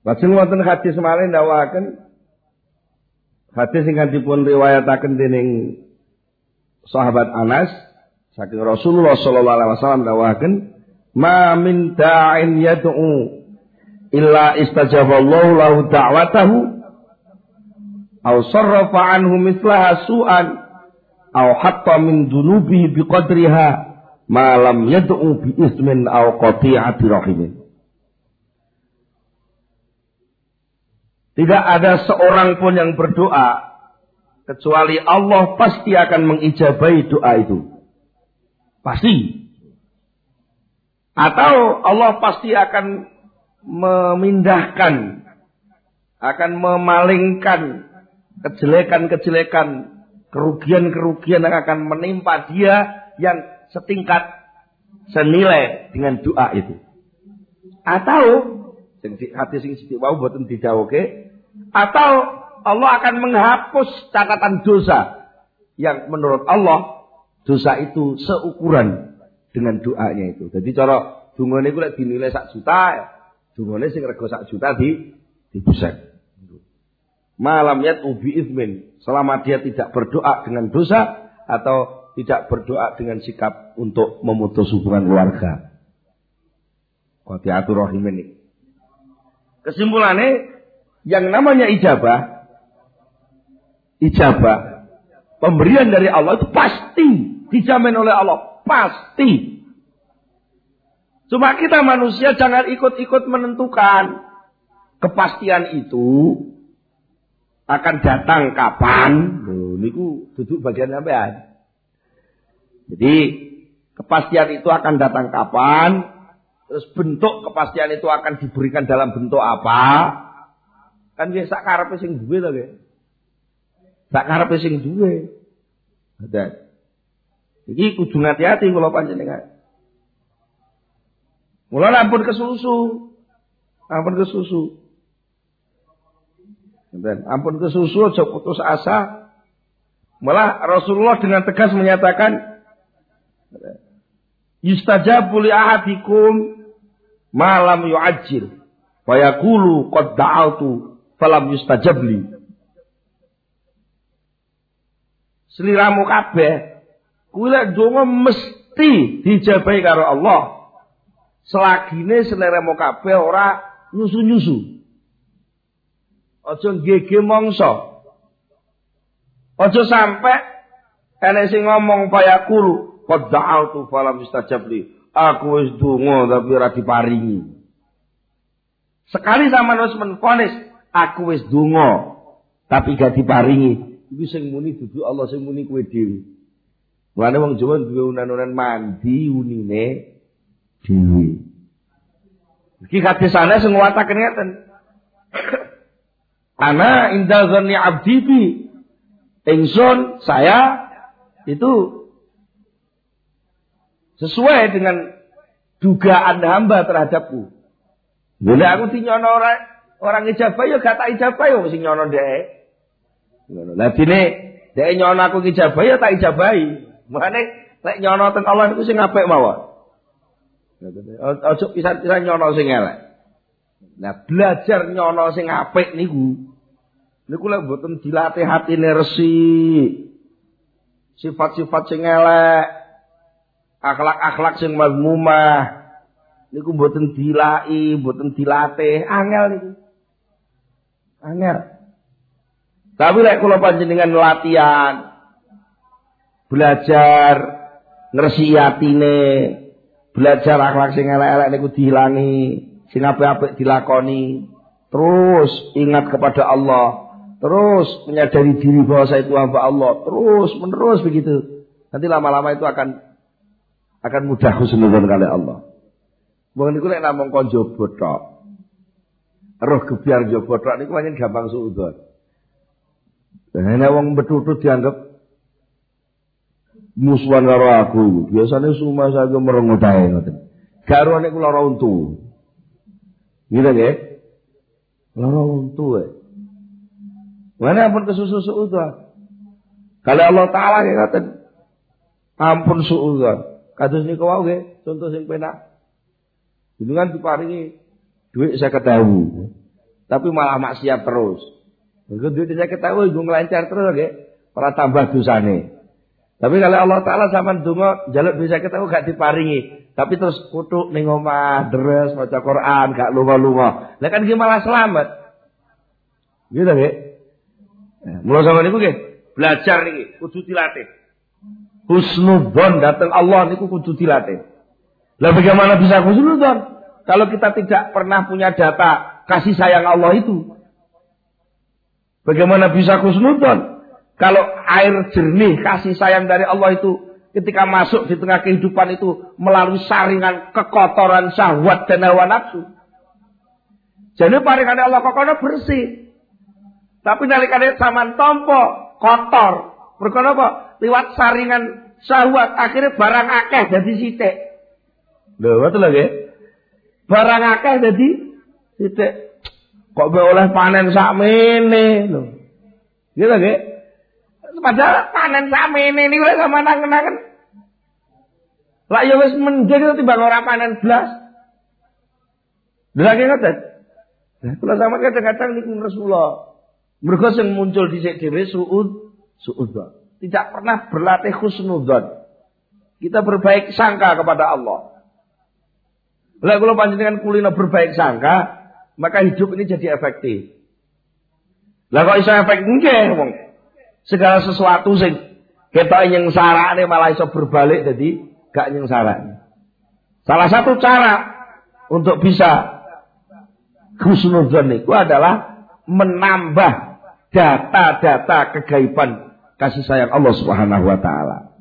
Lajeng wonten hadis malih ndawaken hadis ingkang dipun riwayataken dening sahabat Anas saking Rasulullah sallallahu alaihi wasallam ndawaken ma min da'in yad'u illa istajaballahu lahu da'watahu aw sarrafa anhu mithlaha su'an aw hatta min dunubihi biqadriha ma lam yad'u bi ismin aw qati'ati rahimin. Tidak ada seorang pun yang berdoa kecuali Allah pasti akan mengijabahi doa itu. Pasti. Atau Allah pasti akan memindahkan, akan memalingkan kejelekan-kejelekan, kerugian-kerugian yang akan menimpa dia yang setingkat, senilai dengan doa itu. Atau hadis sing sithik wau boten didhawuhke, atau Allah akan menghapus catatan dosa yang menurut Allah dosa itu seukuran dengan doanya itu. Jadi cara dungane iku lek dinilai 1 juta, dungane sing rega 1 juta dibusek. Malam yatu bi izmin, selama dia tidak berdoa dengan dosa atau tidak berdoa dengan sikap untuk memutus hubungan keluarga. Qati'atur rahim ini. Kesimpulannya yang namanya ijabah pemberian dari Allah itu pasti dijamin oleh Allah, pasti. Cuma kita manusia jangan ikut-ikut menentukan kepastian itu akan datang kapan. Loh, niku duduk bagian sampean. Jadi kepastian itu akan datang kapan, terus bentuk kepastian itu akan diberikan dalam bentuk apa? Kan ya sak karepe sing duwe to, nggih. Sak karepe sing duwe. Ada. Iki kudu hati-hati kula panjenengan. Mula ampun kesusu. Ampun kesusu. Ampun kesusu aja putus asa. Malah Rasulullah dengan tegas menyatakan yustajabu li ahadikum ma lam yu'ajjil wa yaqulu qad da'altu falam yustajab li. Sliramu kabeh kuwi lek donga mesti dijabahi karo Allah. Selagine sliramu kabeh ora nyusu-nyusu. Aja gege mangsa. Aja sampe enek sing ngomong payakulu qad da'altu falam yustajab li. Aku wis donga tapi ora diparingi. Sekali sampeyan wis menfonis aku wis donga tapi gak diparingi. Iku sing muni dudu Allah, sing muni kowe dhewe. Mulane wong Jawa duwe unan-unan mandi unine dhewe. Iki hadisane sing nguwataken ngeten. Ana inda dzanni 'abdi bi. Ingsun saya itu sesuai dengan dugaan hamba terhadapku. Lha aku dinyono orang ijabah ya gak tak ijabah ya sing nyono dhek. Lah dene dhek nyono aku ijabah ya tak ijabahi. Makane lek nyono teng Allah niku sing apik mawon. Aja pisan-pisan nyono sing elek. Nah, belajar nyono sing apik niku lek mboten dilatih hatine resik. Sifat-sifat sing elek, akhlak-akhlak sing mazmumah niku mboten dilai, mboten dilatih, angel niku. Angel. Tapi lek kula panjenengan latihan, belajar ngresiki atine, belajar akhlak sing elek-elek niku dihilangi, sing apik-apik dilakoni, terus ingat kepada Allah, terus menyadari diri bahwa saya itu hamba Allah, terus menerus begitu. Nanti lama-lama itu akan mudah husnudzon kali Allah. Wong niku lek namung kon njaba tok. Roh gebyar njaba tok niku pancen gampang suudzon. Nek wong betutut dianggap musuhan karo aku, biasane sumah saya merengut ae ngoten. Gak nek kula ora untu. Gitu nggih? Lara untu ae. Mana ampun kesusu suudzon. Kalau Allah Taala ngaten ampun suudzon. Kados niku wae nggih, contoh sing penak. Jenengan diparingi dhuwit 50.000. tapi malah maksiat terus. Mergo duit saya ketahui gue ngelancar terus nggih, ora tambah dosane. Tapi kalau Allah Taala sampean donga njaluk bisa ketahui gak diparingi, tapi terus kutuk ning omah, deres maca Quran, gak lunga-lunga. Lah kan iki malah selamat. Gitu nggih. Mula sampeyan niku nggih belajar niki kudu dilatih. Husnudzon datang Allah niku kudu dilatih. Lah bagaimana bisa husnudzon kalau kita tidak pernah punya data kasih sayang Allah itu? Bagaimana bisa husnudzon kalau air jernih kasih sayang dari Allah itu ketika masuk di tengah kehidupan itu melalui saringan kekotoran syahwat dan hawa nafsu. Jadi paringane Allah kokono bersih. Tapi nalikane sampean tampa kotor. Mergo napa? Liwat saringan syahwat akhirnya barang akeh dadi sithik. Lho, betul lho nggih. Barang akeh dadi sithik. Kok be oleh panen sakmene lho. Gitu nggih. Padahal panen sakmene niku lek sampean angen-angen. Lah ya wis mending timbang ora panen blas. Lha nggih ngoten. Lah kula sampeyan kadang-kadang niku Rasulullah. Mergo sing muncul dhisik dhewe suudzon. Tidak pernah berlatih husnudzon. Kita berbaik sangka kepada Allah. Lah kula panjenengan kulino berbaik sangka, maka hidup ini jadi efektif. Lah kok iso efektif nggih wong. Segala sesuatu sing ketok nyengsarane malah iso berbalik jadi gak nyengsarane. Salah satu cara untuk bisa husnudzon itu adalah menambah data-data kegaiban kasih sayang Allah Subhanahu wa taala.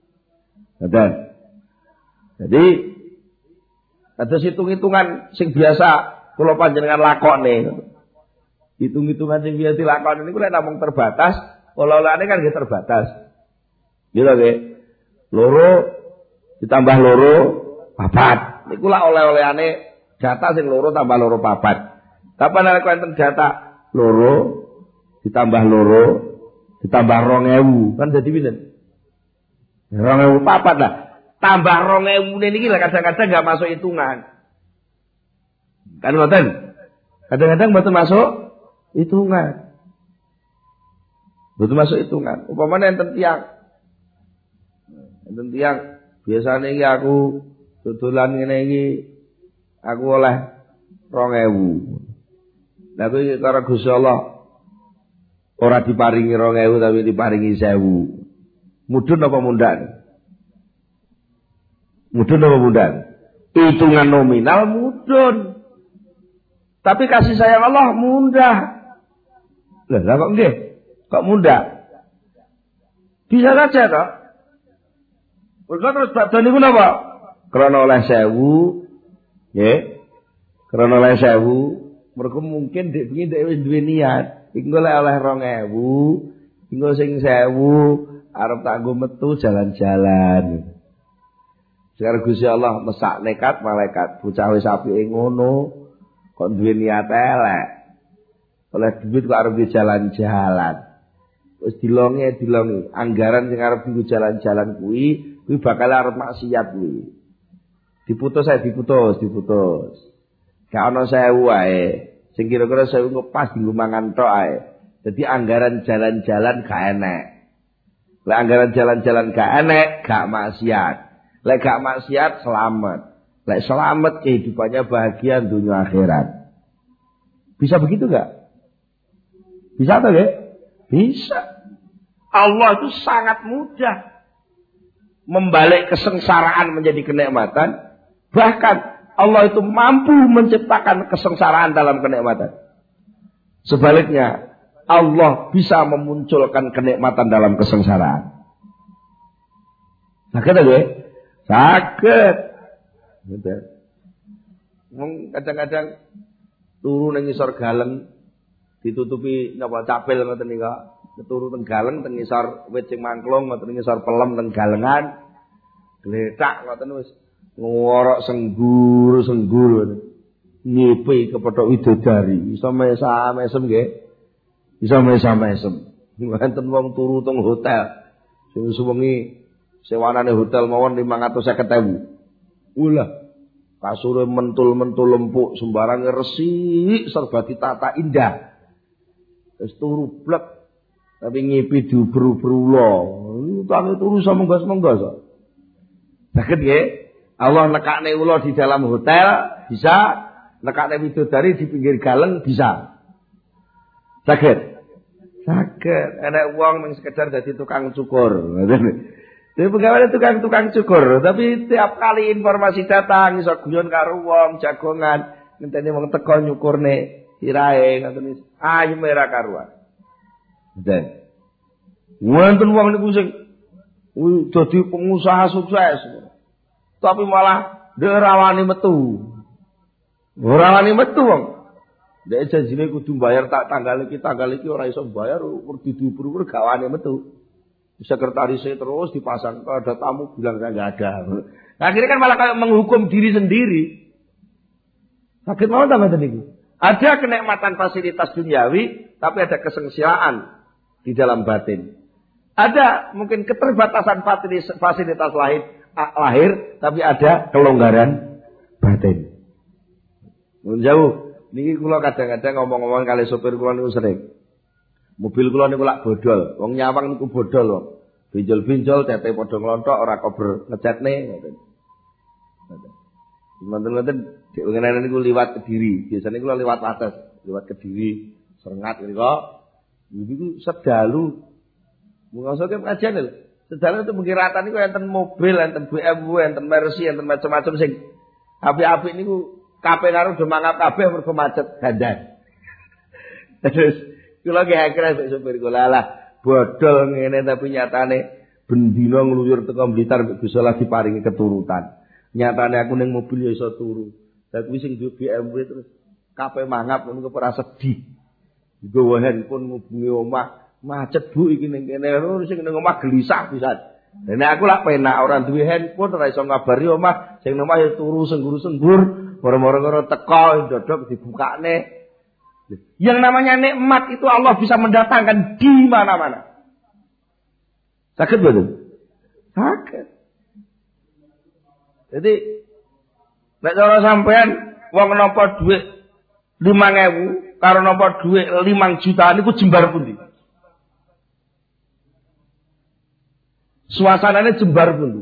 Jadi ada hitung-hitungan sing biasa kula panjenengan lakone. Hitung-hitungan sing biasa dilakoni niku lek namung terbatas, oleh-olehane kan nggih terbatas. Gitu nggih. Loro ditambah loro papat. Niku lak oleh-olehane data sing loro tambah loro papat. Tapi nek enten data loro ditambah loro ditambah 2000 kan jadi pinten? 2000 papat lah. Tambah 2000 niki lah kadang-kadang enggak masuk hitungan. Kan ngoten. Kadang-kadang mboten masuk hitungan. Mboten masuk hitungan. Upamane enten tiyang. Enten tiyang biasane iki aku dodolan ngene iki aku oleh 2000. Lah kuwi karo Gusti Allah ora diparingi 2000 tapi diparingi 1000. Mudhun apa mundhan? Mudhun apa mundhan? Hitungan nominal mudhun. Tapi kasih sayang Allah mudah. Lah kok nggih? Kok mudah? Bisa saja toh. Mergo terus badhe niku napa? Krana oleh 1000, nggih. Krana oleh 1000 mergo mungkin dek wingi dek wis duwe niat, engko lek oleh 2000, engko sing 1000 arep tak nggo metu jalan-jalan. Sekarang Gusti Allah mesak nekat malaikat, bocah wis apike ngono, kok duwe niat elek. Oleh duit kok arep jalan-jalan. Wis dilongi, anggaran sing arep dienggo jalan-jalan kuwi bakal arep maksiat kuwi. Diputus. Gak ana 1000 wae. Sing kira-kira 1000 ngepas dienggo mangan tok ae. Dadi anggaran jalan-jalan gak enek. Lek anggaran jalan-jalan gak enek, gak maksiat. Lek gak maksiat selamat. Lek selamat kehidupannya bahagia dunia akhirat. Bisa begitu gak? Bisa atau nggih? Bisa. Allah itu sangat mudah membalik kesengsaraan menjadi kenikmatan. Bahkan Allah itu mampu menciptakan kesengsaraan dalam kenikmatan. Sebaliknya, Allah bisa memunculkan kenikmatan dalam kesengsaraan. Sakit aja? Sakit. Kadang-kadang turu nang ngisor galeng ditutupi napa capil ngoten nika. Turu teng galeng teng ngisor wit sing mangklung ngoten ngisor pelem teng galengan. Gletak ngoten wis ngorok senggur nyepi kepethuk widodari iso mesam nggih iso mesam wonten wong turu teng hotel sing suwengi sewanane hotel mawon 550.000 ulah Kasure mentul-mentul lempuk, sembarang resik, serba ditata indah. Wis turu blek, tapi ngipi diuber-uber tangi turu sama menggas-menggas. Saged nggih? Allah nekakne ula di dalam hotel bisa, nekakne widodari di pinggir galeng bisa. Saged. Saged. Enek wong mung sekedar dadi tukang cukur. Dia pegawai tukang cukur, tapi tiap kali informasi datang iso guyon karo wong jagongan, ngenteni wong teko nyukurne sirahe ngoten iki. Ayo merah karuan. Dan wonten wong niku sing dadi pengusaha sukses. Tapi malah ndek rawani metu. Ora wani metu wong. Ndek janjine kudu bayar tak tanggal iki ora iso bayar, diubur-ubur gawane metu. Sekretarisnya terus dipasang, kalau ada tamu bilang saya nggak ada. Nah, akhirnya kan malah kayak menghukum diri sendiri. Sakit mau tambah tadi. Ada kenikmatan fasilitas duniawi, tapi ada kesengsiraan di dalam batin. Ada mungkin keterbatasan fasilitas lahir, tapi ada kelonggaran batin. Jauh. Niki kula kadang-kadang ngomong-ngomong kali sopir kula niku sering. Mobil kula niku lak bodol, wong nyawang niku bodol wong. Binjol-binjol tete padha nglonthok ora kober ngecatne ngoten. Ngoten-ngoten dek ngene niku liwat Kediri, biasane kula liwat Wates, liwat Kediri, Serengat niku. Niku sedalu. Mungasa ke pengajian lho. Sedalu itu mengkiratan niku enten mobil, enten BMW, enten Mercy, enten macam-macam sing apik-apik niku kabeh karo do mangap kabeh mergo macet dandan. Terus kula ge akhire sopir kula lah bodol ngene tapi nyatane bendina ngluyur teko Blitar mbek Gusti Allah diparingi keturutan. Nyatane aku ning mobil ya iso turu. Lah kuwi sing duwe BMW terus kabeh mangap ngono ora sedih. Nggawa handphone ngubungi omah, macet Bu iki ning kene sing ning omah gelisah pisan. Nek aku lak penak ora duwe handphone ora iso ngabari omah, sing omah ya turu senggur-senggur, moro-moro teko ndodok dibukakne. Yang namanya nikmat itu Allah bisa mendatangkan di mana-mana. Sakit betul? Sakit. Jadi, nek cara sampean wong nampa dhuwit 5.000 karo nampa dhuwit 5 juta niku jembar pundi? Suasanane jembar pundi?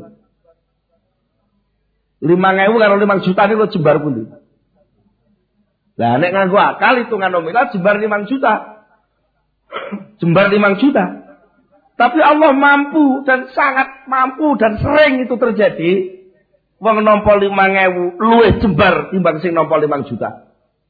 5.000 karo 5 juta niku jembar pundi? Lah nek nganggo akal hitungan nominal jembar 5 juta. Jembar 5 juta. Tapi Allah mampu dan sangat mampu dan sering itu terjadi. Wong nampa 5.000 luwih jembar timbang sing nampa 5 juta.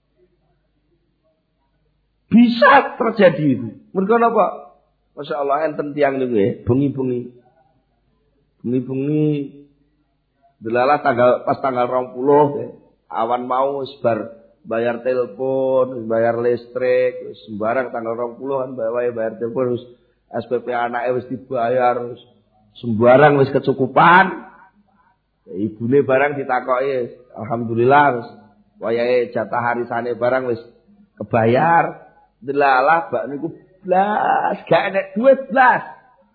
Bisa terjadi itu. Mergo napa? Masyaallah enten tiyang niku nggih, bengi-bengi. Bengi-bengi delalah pas tanggal 20 awan mau wis bar bayar telepon, bayar listrik, sembarang tanggal 20-an bayar telepon, SPP anaknya wis dibayar, sembarang wis kecukupan. Ibune barang ditakoki, alhamdulillah wis wayahe jatah harisane barang wis kebayar. Delalah bak niku blas, gak enek duit blas.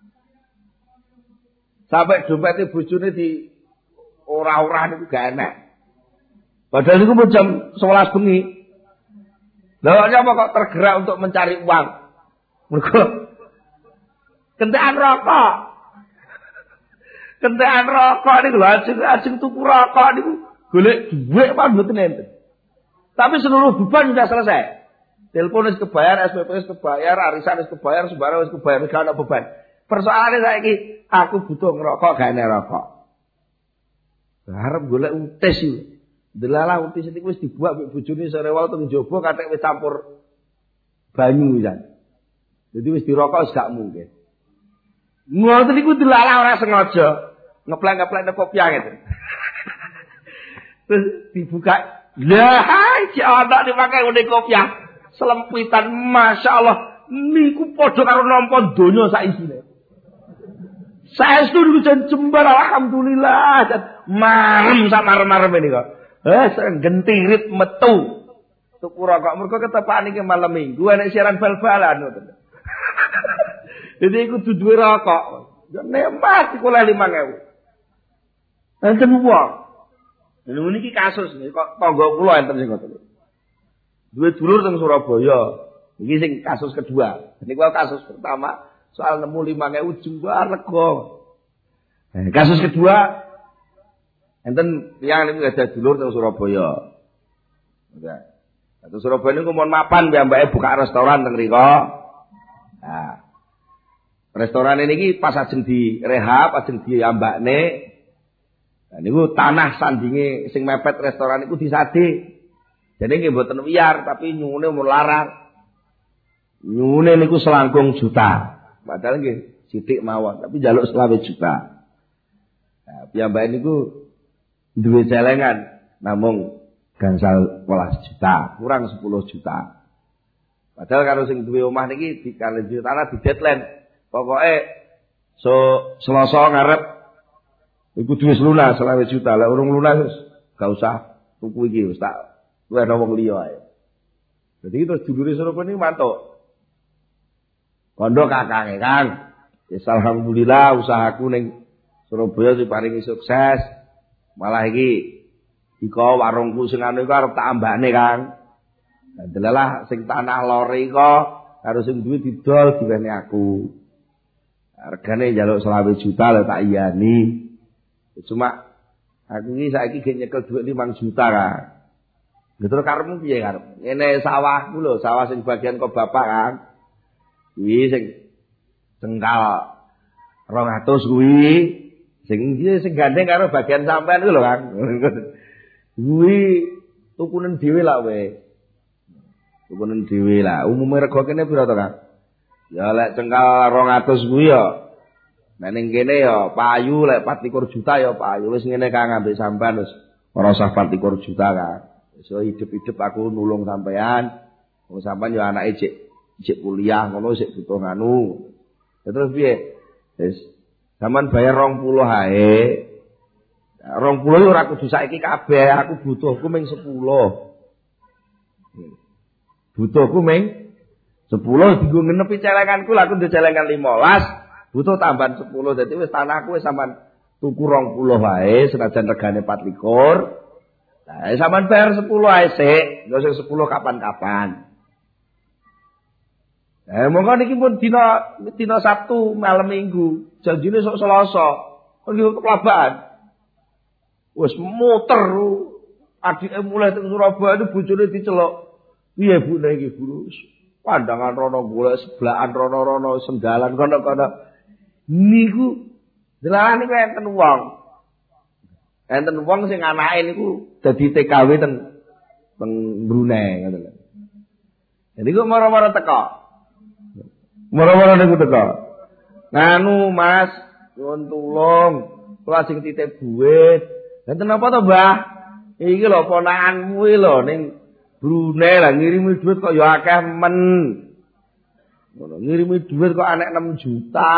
Sampai dompete bojone di ora-ora niku gak enek. Padahal itu jam 11 bengi. Lah apa kok tergerak untuk mencari uang? Mergo kentekan rokok. Kentekan rokok niku lho ajeng tuku rokok niku golek dhuwit apa mboten enten. Tapi seluruh beban sudah selesai. Telepon wis kebayar, SPP wis kebayar, arisan wis kebayar, sembarang wis kebayar, gak ana beban. Persoalane saiki aku butuh ngerokok gak enek rokok. Arep golek utis iki. Delalah utis iki wis dibuak mbek bojone serewal teng njaba kathek wis campur banyu pisan. Jadi wis dirokok wis gak mungkin. Ngoten niku delalah ora sengaja. Ngeplek-ngeplek nek kopi ngeten. Terus dibuka. Lah, iki ana dipakai ngene kopi. Selempitan masyaallah niku padha karo nampa donya sak isine. Saestu niku jan jembar alhamdulillah dan marem sak marem-marem niku. Gentirit metu. Tuku rokok mergo ketepaan iki malam Minggu enek siaran bal-balan ngoten. Jadi iku duwe rokok. Ya nikmat iku oleh 5.000. Enten wong. Niki kasus kok tangga kula enten sing ngoten. Duwe dulur teng Surabaya. Iki sing kasus kedua. Niku kasus pertama soal nemu 5.000 jumlah rego. Kasus kedua enten tiyang niku ada dulur teng Surabaya. Enggak. Teng Surabaya niku mon mapan piyambake buka restoran teng mriko. Nah. Restoran ini pas ajeng direhab, ajeng diambakne. Nah niku tanah sandinge sing mepet restoran niku disade. Jadi nggih mboten wiyar tapi nyuwune umur larang. Nyuwune niku selangkung juta. Padahal nggih sithik mawon, tapi njaluk 20 juta. Nah, piyambake niku duwe celengan namung gangsal 12 juta, kurang 10 juta. Padahal karo sing duwe omah niki dikale duwe tanah di deadline. Pokoke Selasa ngarep iku duwe lunas 20 juta. Lah urung lunas wis gak usah tuku iki wis tak luwih ana wong liya ae. Dadi terus dulure Surabaya niku mantuk. Kondo kakange Kang. Wis alhamdulillah usahaku ning Surabaya diparingi sukses. Malah iki iko warungku sing anu iku arep tak ambane Kang. Delalah sing tanah lore iko karo sing duwe didol diwene aku. Regane njaluk 20 juta lho tak iyani. Cuma aku iki saiki ge nyekel dhuwit 5 juta Kang. Terus karepmu piye karep? Ngene sawahku lho, sawah sing bagian kok bapak kan. Kuwi sing cengkal 200 kuwi sing gandeng karo bagian sampean ku lho Kang. Kuwi tukunen dhewe lah we. Tukunen dhewe lah. Umume rego kene pira to Kang? Ya lek cengkal 200 kuwi ya. Nek ning kene ya payu lek 24 juta ya payu. Wis ngene Kang ambek sampean wis ora usah 24 juta Kang. So hidup-hidup aku nulung sampean. Wong sampean yo anake cek kuliah ngono sik butuh nganu. Terus piye? Wis sampean bayar 20 ae. 20 ora kudu saiki kabeh, aku butuhku ming 10. Butuhku ming 10 dienggo ngenepi celenganku, lha aku ndek celengan 15, butuh tambahan 10. Dadi wis tanahku wis sampean tuku 20 wae senajan regane 24. Nah, sampean bayar 10 ae sik, lho sing 10 kapan-kapan. Monggo niki pun dina Sabtu malam Minggu, janjine sok Selasa. Niki kelabakan. Wis muter adike mulai teng Surabaya itu bojone diceluk. Piye Bu niki Bu? Pandangan rono golek sebelahan rono-rono senggalan kono-kono. Niku delane niku enten wong. Enten wong sing anake niku dadi TKW teng Brunei ngoten lho. Jadi kok mara-mara teko. Mara-mara niku teko. Nganu Mas, nyuwun tulung, kula sing titip duit. Enten apa to, Mbah? Iki lho ponakanmu iki lho ning Brunei lah ngirimi duit kok ya akeh men. Ngono, ngirimi duit kok anek 6 juta.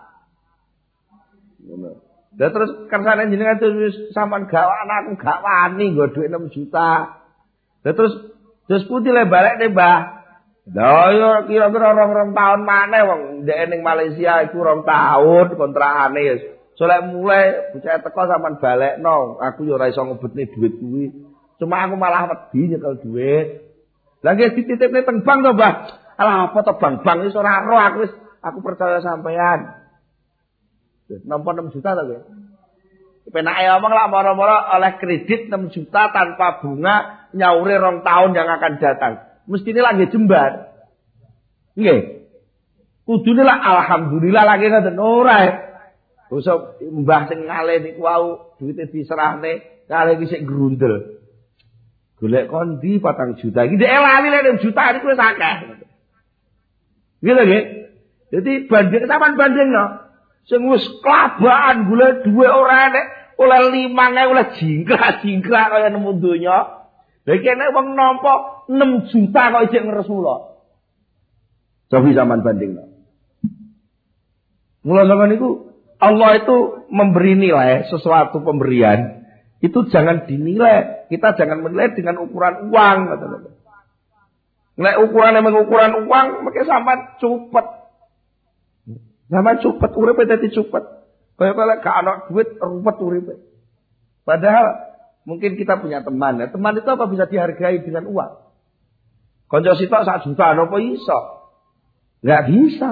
Ngono. Lah terus kersane jenengan terus sampean gak anakku gak wani nggo dhuwit 6 juta. Lah terus putih le balekne, Mbah. Lah yo kira-kira 2 tahun maneh wong ndek ning Malaysia iku 2 tahun kontrakane wis. Solek mulai bocah teko sampean balekno, aku yo ora iso ngebetne dhuwit kuwi. Cuma aku malah wedi nyekel dhuwit. Lah nggih dititipne teng bank to, Mbah. Alah apa to bank-bank wis ora ero aku percaya sampean. Nampa 6 juta to, Pak. Penake omong lah moro-moro oleh kredit 6 juta tanpa bunga nyaure 2 tahun yang akan datang. Mestine lagi jembar. Nggih. Kudune lah alhamdulillah lagi ngoten ora. Bosok mbah sing ngale niku wau duwite diserahne kale iki sik grundel. Golek kondi 4 juta. Iki dhek lali lek 6 juta niku wis akeh. Nggih lho nggih. Dadi banding sampean bandingno. Sing wis kelabaan golek dhuwit ora enek, oleh 5.000 oleh jingkrak kaya nemu donya. Lah kene wong nampa 6 juta kok isih ngresula. Cobi sampean bandingno. Mula saka niku Allah itu memberi nilai sesuatu pemberian itu jangan dinilai. Kita jangan menilai dengan ukuran uang. Nek ukuran emang ukuran uang, maka sampean cepet. Sampean cepet uripe dadi cepet. Kaya gak ana duit rupet uripe. Padahal Mungkin kita punya teman. Ya. Teman itu apa bisa dihargai dengan uang? Konco sitok 1 juta apa iso? Enggak bisa.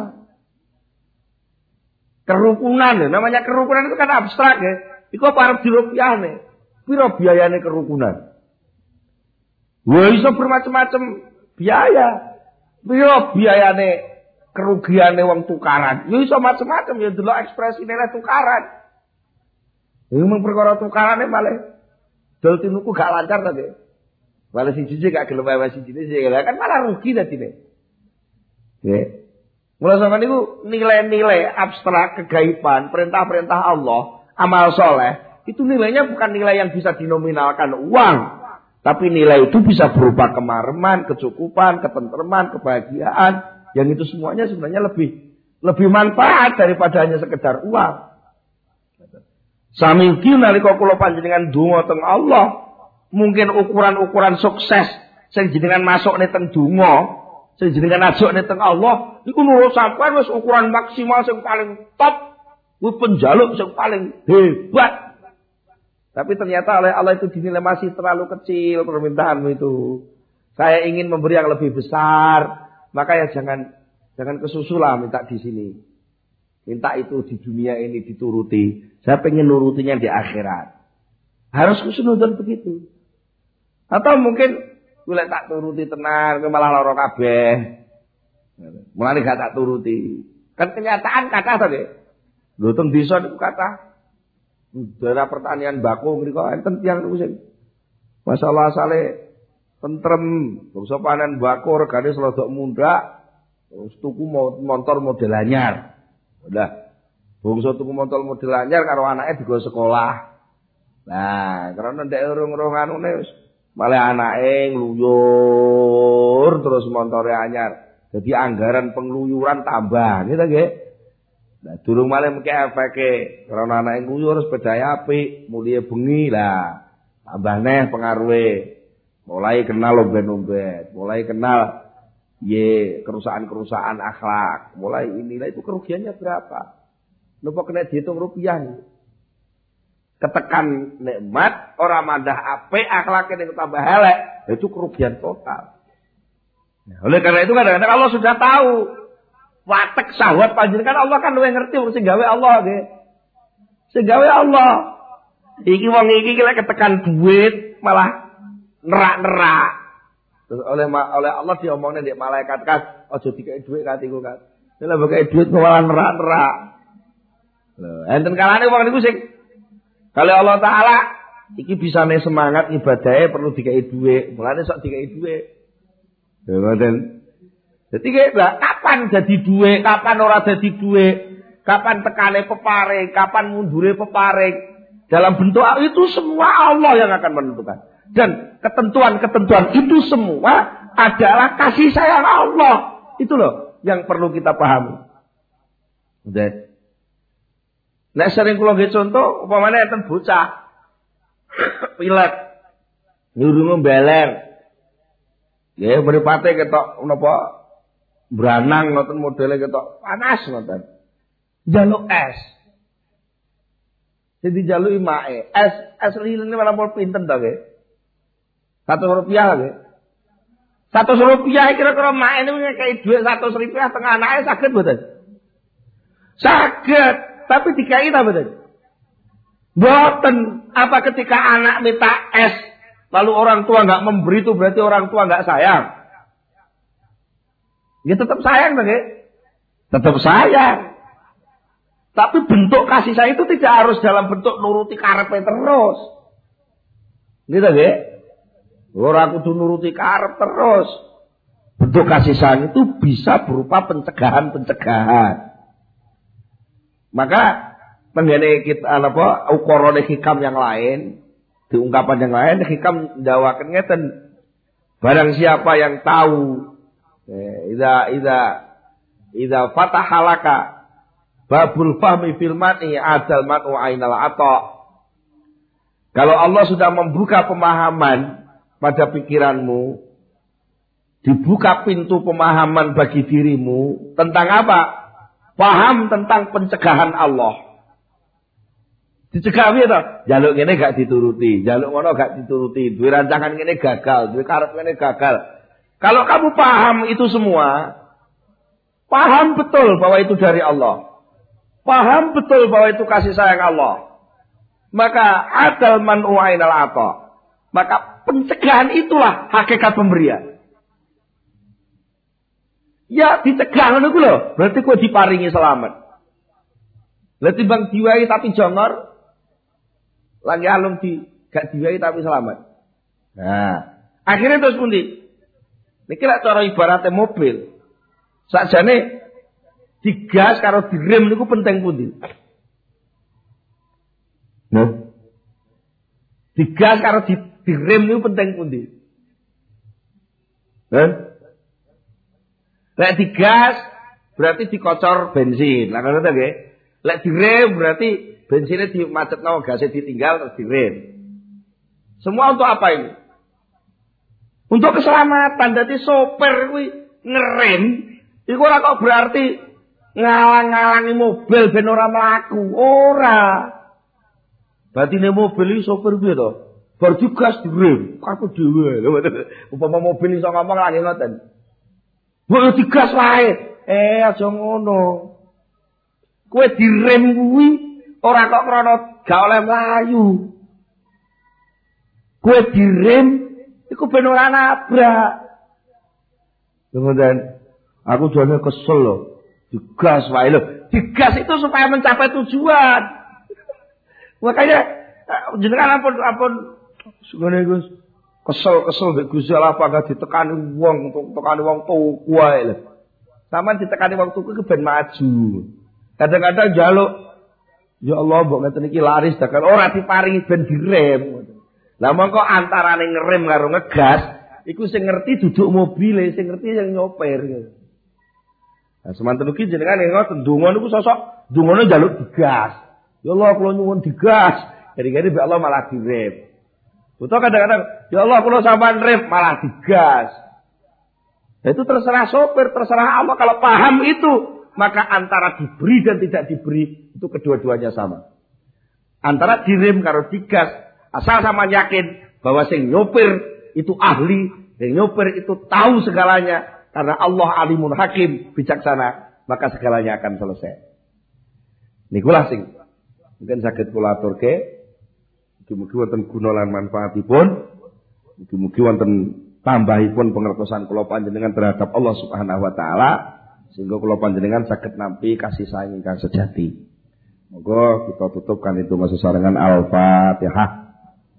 Kerukunan, namanya kerukunan itu kan abstrak ya. Iku apa arep dirupiahne? Piro biayane kerukunan? Wah iso bermacam-macam biaya. Piro biayane kerugiane wong tukaran? Ya iso macam-macam ya delok ekspresi nilai tukaran. Memang perkara tukarane malah dol tinuku gak lancar ta, Dek. Malah siji gak gelem wae siji kan malah rugi dadine. Nggih. Mula sampeyan niku nilai-nilai abstrak kegaiban, perintah-perintah Allah, amal soleh, itu nilainya bukan nilai yang bisa dinominalkan uang, tapi nilai itu bisa berupa kemareman, kecukupan, ketenteraman, kebahagiaan, yang itu semuanya sebenarnya lebih manfaat daripada hanya sekedar uang. Sami ki nalika kula panjenengan donga teng Allah, mungkin ukuran-ukuran sukses sing jenengan masukne teng donga, sing jenengan ajokne teng Allah, iku nurut sampean wis ukuran maksimal sing paling top, kuwi penjaluk sing paling hebat. Tapi ternyata oleh Allah itu dinilai masih terlalu kecil permintaanmu itu. Saya ingin memberi yang lebih besar, maka ya jangan kesusulah minta di sini. Minta itu di dunia ini dituruti. Saya pengen nurutinya di akhirat. Harus kusnuzon begitu. Atau mungkin gue tak turuti tenan, gue malah lara kabeh. Mulane gak tak turuti. Kan kenyataan kata tadi. Lho teng desa niku kata daerah pertanian bako mriku enten tiyang niku sing masalah asale tentrem, bangsa panen bako regane selodok mundak, terus tuku motor model anyar. Udah. Bangsa tuku motor model anyar karo anake digo sekolah. Nah, karena ndek urung-urung anune wis malah anake ngluyur terus montore anyar. Jadi anggaran pengluyuran tambah, gitu nggih. Nah, durung malah mengke efeke. Karena anake ngluyur sepeda apik, mulih bengi lah. Tambah neh pengaruhe. Mulai kenal omben-omben, mulai kenal kerusakan-kerusakan akhlak. Mulai inilah itu kerugiannya berapa? Napa kena dihitung rupiah nih? Ketekan nikmat, orang madah apik, akhlaknya yang tambah elek, itu kerugian total. Nah, oleh karena itu kadang-kadang Allah sudah tahu watek syahwat panjenengan, Allah kan luwih ngerti sing gawe Allah nggih. Sing gawe Allah. Iki wong iki lek ketekan duit malah nerak-nerak. Terus oleh Allah diomongne ndek malaikat kan, aja dikei dhuwit katiku kan. Lha bokake dhuwit malah nerak-nerak. Lho, enten kalane wong niku sing kalau Allah Ta'ala iki bisane semangat ibadahnya perlu dikei dhuwit, mulane sok dikei dhuwit. Ya ngoten. Dadi kapan jadi dhuwit, kapan ora dadi dhuwit, kapan tekane peparing, kapan mundure peparing, dalam bentuk itu semua Allah yang akan menentukan. Dan ketentuan-ketentuan itu semua adalah kasih sayang Allah. Itu loh yang perlu kita pahami. Udah. Nek sering kula nggih contoh, upamane enten bocah pilek, nyuruh beler. Ya mripate ketok napa branang ngoten modele ketok panas ngoten. Njaluk es. Jadi jaluki mae, es lilene malah pinten to nggih. Rp100 nggih. Rp100 kira-kira mae niku kayak dhuwit Rp100 tengah anake saged mboten? Saged. Tapi dikai ta mboten? Mboten. Apa ketika anak minta es lalu orang tua enggak memberi itu berarti orang tua enggak sayang? Ya tetap sayang nggih. Tetap sayang. Tapi bentuk kasih sayang itu tidak harus dalam bentuk nuruti karepe terus. Gitu nggih? Ora kudu nuruti karep terus. Bentuk kasih sayang itu bisa berupa pencegahan-pencegahan. Maka tenggene kita ukurane hikam yang lain, diungkapan yang lain, hikam ndawaken ngeten. Barang siapa yang tahu idza fatahalaka babul fahmi fil mani adal manu ainal ata. Kalau Allah sudah membuka pemahaman pada pikiranmu, dibuka pintu pemahaman bagi dirimu tentang apa? Paham tentang pencegahan Allah. Dicegah piye to? Jaluk ngene gak dituruti, jaluk ngono gak dituruti, duwe rancangan ngene gagal, duwe karep ngene gagal. Kalau kamu paham itu semua, paham betul bahwa itu dari Allah, paham betul bahwa itu kasih sayang Allah, maka adal man'u ainal ata. Maka pencegahan itulah hakikat pemberian. Ya dicegah ngono ku lho, berarti kok diparingi selamat. Lah timbang diwai tapi jongor, lagi alung gak diwai tapi selamat. Nah, akhirnya terus pundi? Niki lek cara ibaratnya mobil. Sakjane digas karo direm niku penting pundi? Nah. Digas karo direm niku penting pundi? Lek digas berarti dikocor bensin. Lah ngono ta nggih? Lek direm berarti bensinnya dimacetno, gasnya ditinggal terus direm. Semua untuk apa ini? Untuk keselamatan. Jadi sopir kuwi ngerem, iku ora kok berarti ngalang-ngalangi mobil ben ora mlaku. Ora. Batine mobil iki sopir piye to? Bar digas direm, kaku dhewe. Upama mobil iso ngomong lagi ngoten. Mbok digas wae. Aja ngono. Kowe direm kuwi ora kok krana gak oleh mlayu. Kowe direm iku ben ora nabrak. Kemudian aku jane kesel lho. Digas wae lho. Digas itu supaya mencapai tujuan. Makanya jenengan ampun sugane Gus. Kesel mek Gusti Allah apa ditekani wong, tekani wong tuku wae lho. Sampeyan ditekani wong tuku ku ben maju. Kadang-kadang njaluk ya Allah, mbok ngeten iki laris dakan ora diparingi ben direm. Lah mongko antarane ngerem karo ngegas, iku sing ngerti duduk mobile, sing ngerti yang nyopir. Nah, semanten ugi jenengan ngoten donga niku sosok dongane njaluk digas. Ya Allah, kula nyuwun digas. Gari-gari mbek Allah malah direm. Utawa kadang-kadang ya Allah, kula sampean rem malah digas. Nah, itu terserah sopir, terserah Allah kalau paham itu. Maka antara diberi dan tidak diberi itu kedua-duanya sama. Antara direm karo digas, asal sama yakin bahwa sing nyopir itu ahli, sing nyopir itu tahu segalanya karena Allah alimun hakim, bijaksana, maka segalanya akan selesai. Nikulah sing mungkin saged kula aturke, mugi-mugi wonten guna lan manfaatipun, mugi-mugi wonten tambahipun pengertosan kula panjenengan terhadap Allah Subhanahu wa taala. Sehingga kula panjenengan saged nampi kasih sayang ingkang sejati. Moga kita tutupkan itu masa sarengan Al-Fatihah.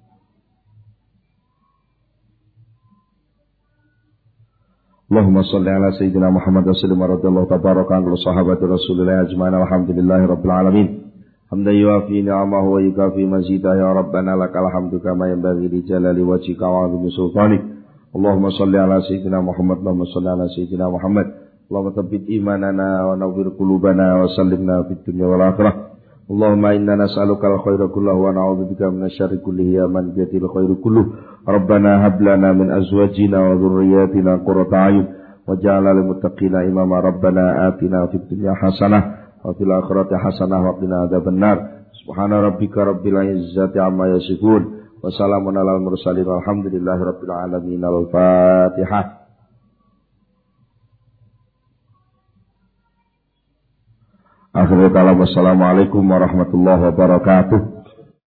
Allahumma shalli ala sayyidina Muhammad wa sallim radhiyallahu tabaraka an sahabati Rasulillah ajma'in alhamdulillahi rabbil alamin. Hamdan yuafi ni'amahu wa yukafi mazidah ya rabbana lakal hamdu kama yanbaghi li jalali wajhika wa 'azimi sultanik. Allahumma shalli ala sayyidina Muhammad wa salli ala sayyidina Muhammad. Allahumma thabbit imanana wa nawwir qulubana wa sallimna fid dunya wal akhirah. Allahumma inna nas'aluka al-khaira kullahu wa na'udzubika minasy syarri kullihi ya man biyadil khairu kulluh. Rabbana hab lana min azwajina wa dhurriyyatina qurrata a'yun waj'alna lil muttaqina imama. Rabbana atina fid dunya hasanah wa fil akhirati hasanah wa qina adzabannar. Subhana rabbika rabbil izzati amma yasifun wa salamun alal mursalin walhamdulillahi rabbil alamin. Al-Fatihah. Akhirul kalam, wassalamualaikum warahmatullahi wabarakatuh.